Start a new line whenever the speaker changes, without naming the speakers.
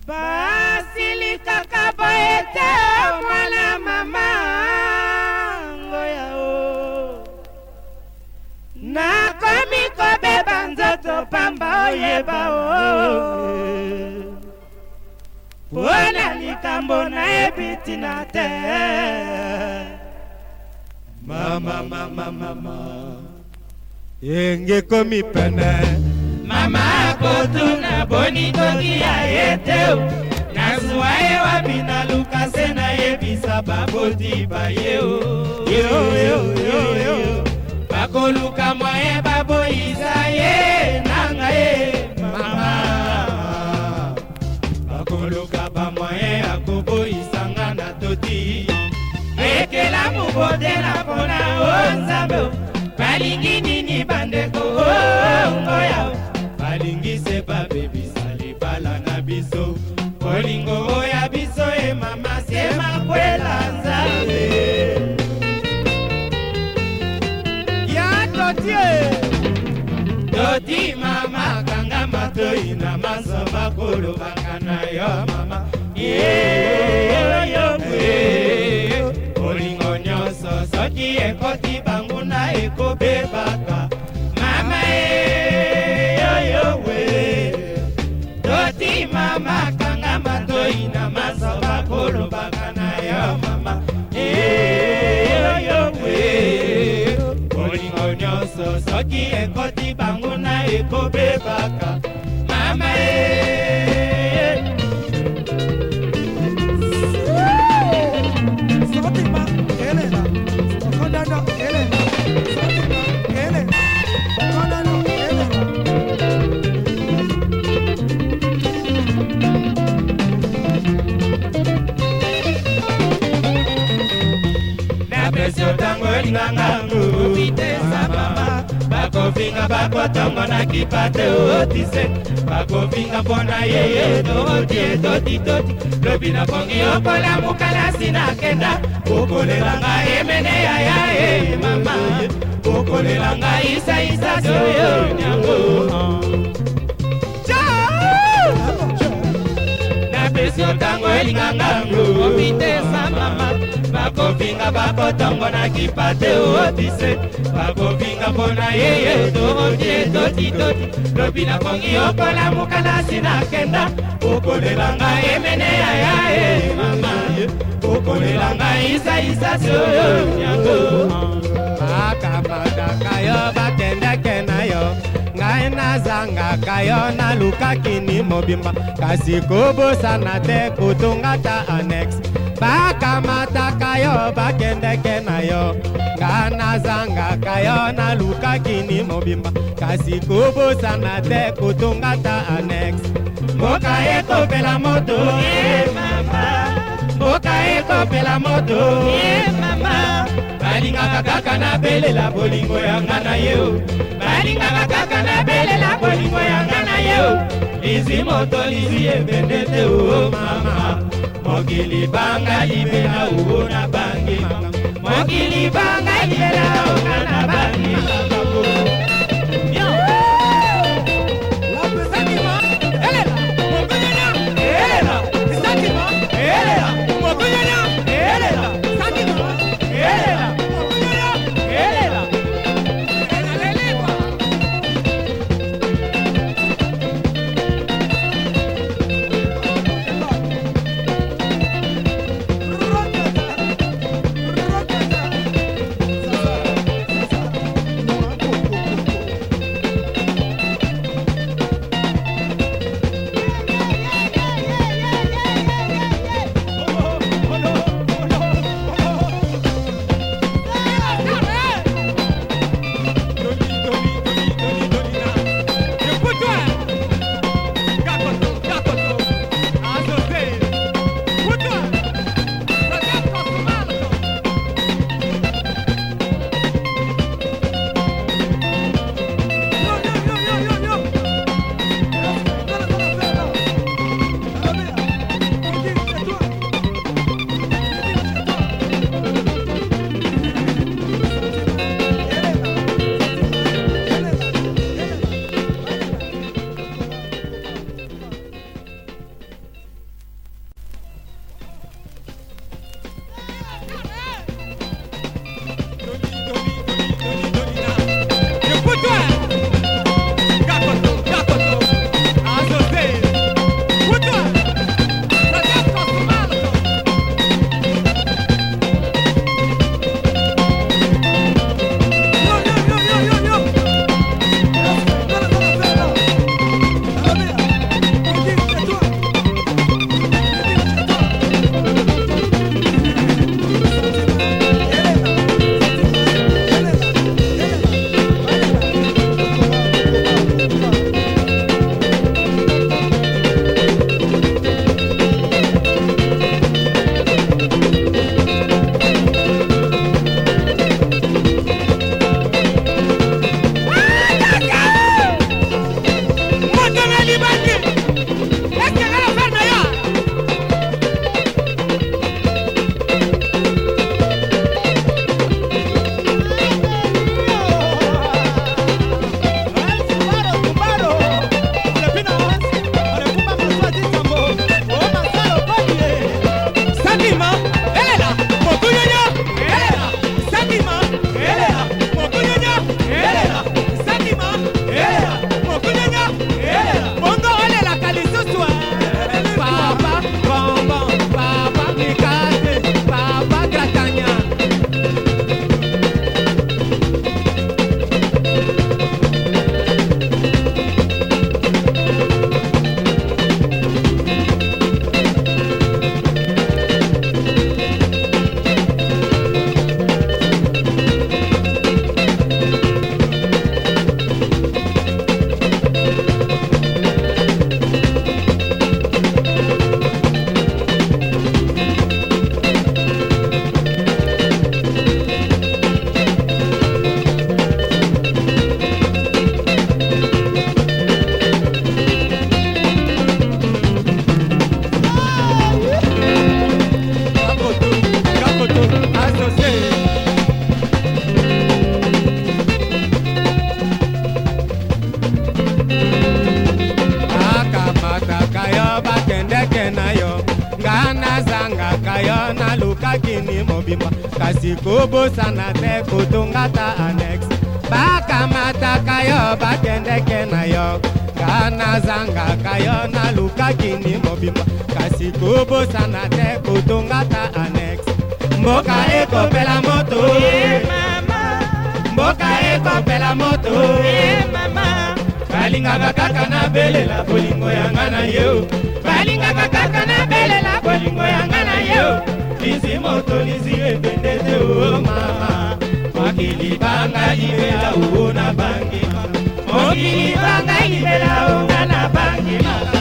Basili kaka ete mwana mama ngoya o nakomi kobeba nzoto pamba oyeba o wana likambo na ebitina te mama yenge komi pene mama kotuna boni toki ya eteu Nasuwa ewa bina luka sena ebisa baboti ba yeo yo Bako luka mwae babo isa ye nanga ye mama Bako luka ba mwae akobo isanga na toti Ekela mubode na pona onzambe Balingi nini bandeko ngoya Balingi seba baby sali bala na biso Olingo ya biso e mama sema kwela nzambe Ya Toti mama kanga matoi na masamba kolo bakana yo mama Olingo nyoso soki ekoti banguna ekobebaka Mama Toti mama kanga matoi na masamba kolo bakana yo mama Olingo nyoso soki ekoti banguna ekobebaka mama Sotima Elena Okondano Elena Sotima Elena Okondano Elena Na presio tango lingangangu Vitesa mama Bakovinga bakotongo na kipate otise Bakovinga pona yeye toti Lobi na pongi okola mukalasi na kenda Ukolelanga emene ya mama Ukolelanga isa soyo nyango Na presio tango lingangangu Vitesa mama Bakovinga bakotongo na kipate otise Bakovinga pona yeye toti Lobi na pongi okola mukalasi na kenda Ukolelanga emene ya mama Ukolelanga isa soyo nyango Akamata kayo bakende kena yo Ngai nazanga kayo na luka kini mobimba Kasi kobosa na te kutungata annex Bakamata kayo bakende kena yo Ngana zanga kayo na luka kini mobimba Kasi kubosa na te kutungata annex Moka eko pela moto mama Moka eko pela moto mama Balinga kaka na bele la bolingo ya ngana yeo Balinga kaka na bele la bolingo ya ngana yeo Lizi moto lizi ebendete mama Mokili banga libela uona bangi Mokili banga libela uona bangi
kasi kobosana te kotongata annex bakamataka yo bakendeke na yo nga nazangaka yo nalukaki ni mobimba kasi kobosana te kotongata annex mboka ekopela moto mboka ekopela moto balingaka kaka na belela bolingo yanga na yo balingaka kaka na belela bolingo yanga na yo lisi moto lisi ebende te o mama mokili banga libela o na bangi mokili banga libela o na bangi mama